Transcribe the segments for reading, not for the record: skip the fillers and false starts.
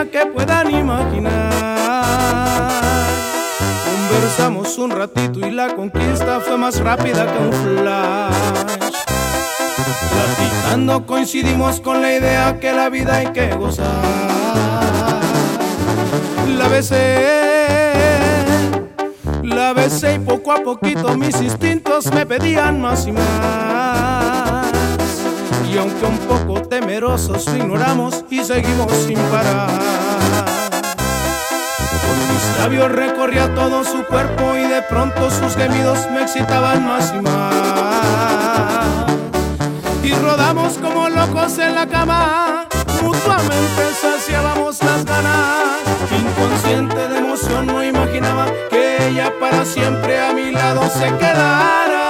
ella que puedan imaginar. Conversamos un ratito y la conquista fue más rápida que un flash. Platicando coincidimos con la idea que la vida hay que gozar. La besé y poco a poquito mis instintos me pedían más y más. Y aunque un poco temerosos lo ignoramos y seguimos sin parar. Con mis labios recorría todo su cuerpo y de pronto sus gemidos me excitaban más y más. Y rodamos como locos en la cama, mutuamente saciábamos las ganas. Inconsciente de emoción no imaginaba que ella para siempre a mi lado se quedara.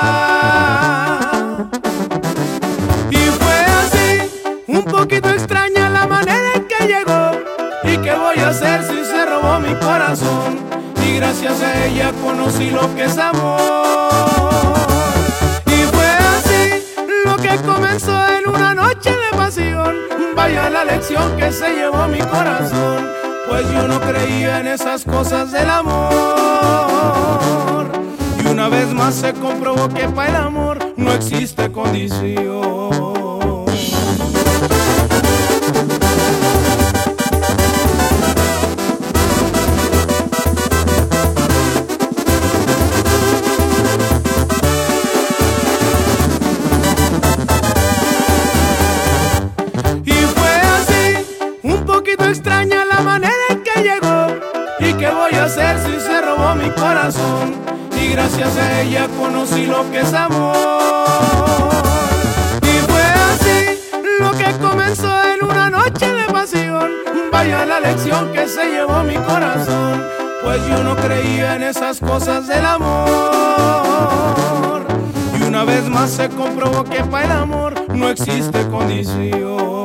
Y fue así, un poquito extraña la manera en que llegó. ¿Y qué voy a hacer si se robó mi corazón? Y gracias a ella conocí lo que es amor. Y fue así lo que comenzó en una noche de pasión. Vaya la lección que se llevó mi corazón, pues yo no creía en esas cosas del amor. Y una vez más se comprobó que para el amor no existe condición. Extraña la manera en que llegó. ¿Y qué voy a hacer si se robó mi corazón? Y gracias a ella conocí lo que es amor. Y fue así lo que comenzó en una noche de pasión. Vaya la lección que se llevó mi corazón, pues yo no creía en esas cosas del amor. Y una vez más se comprobó que para el amor no existe condición.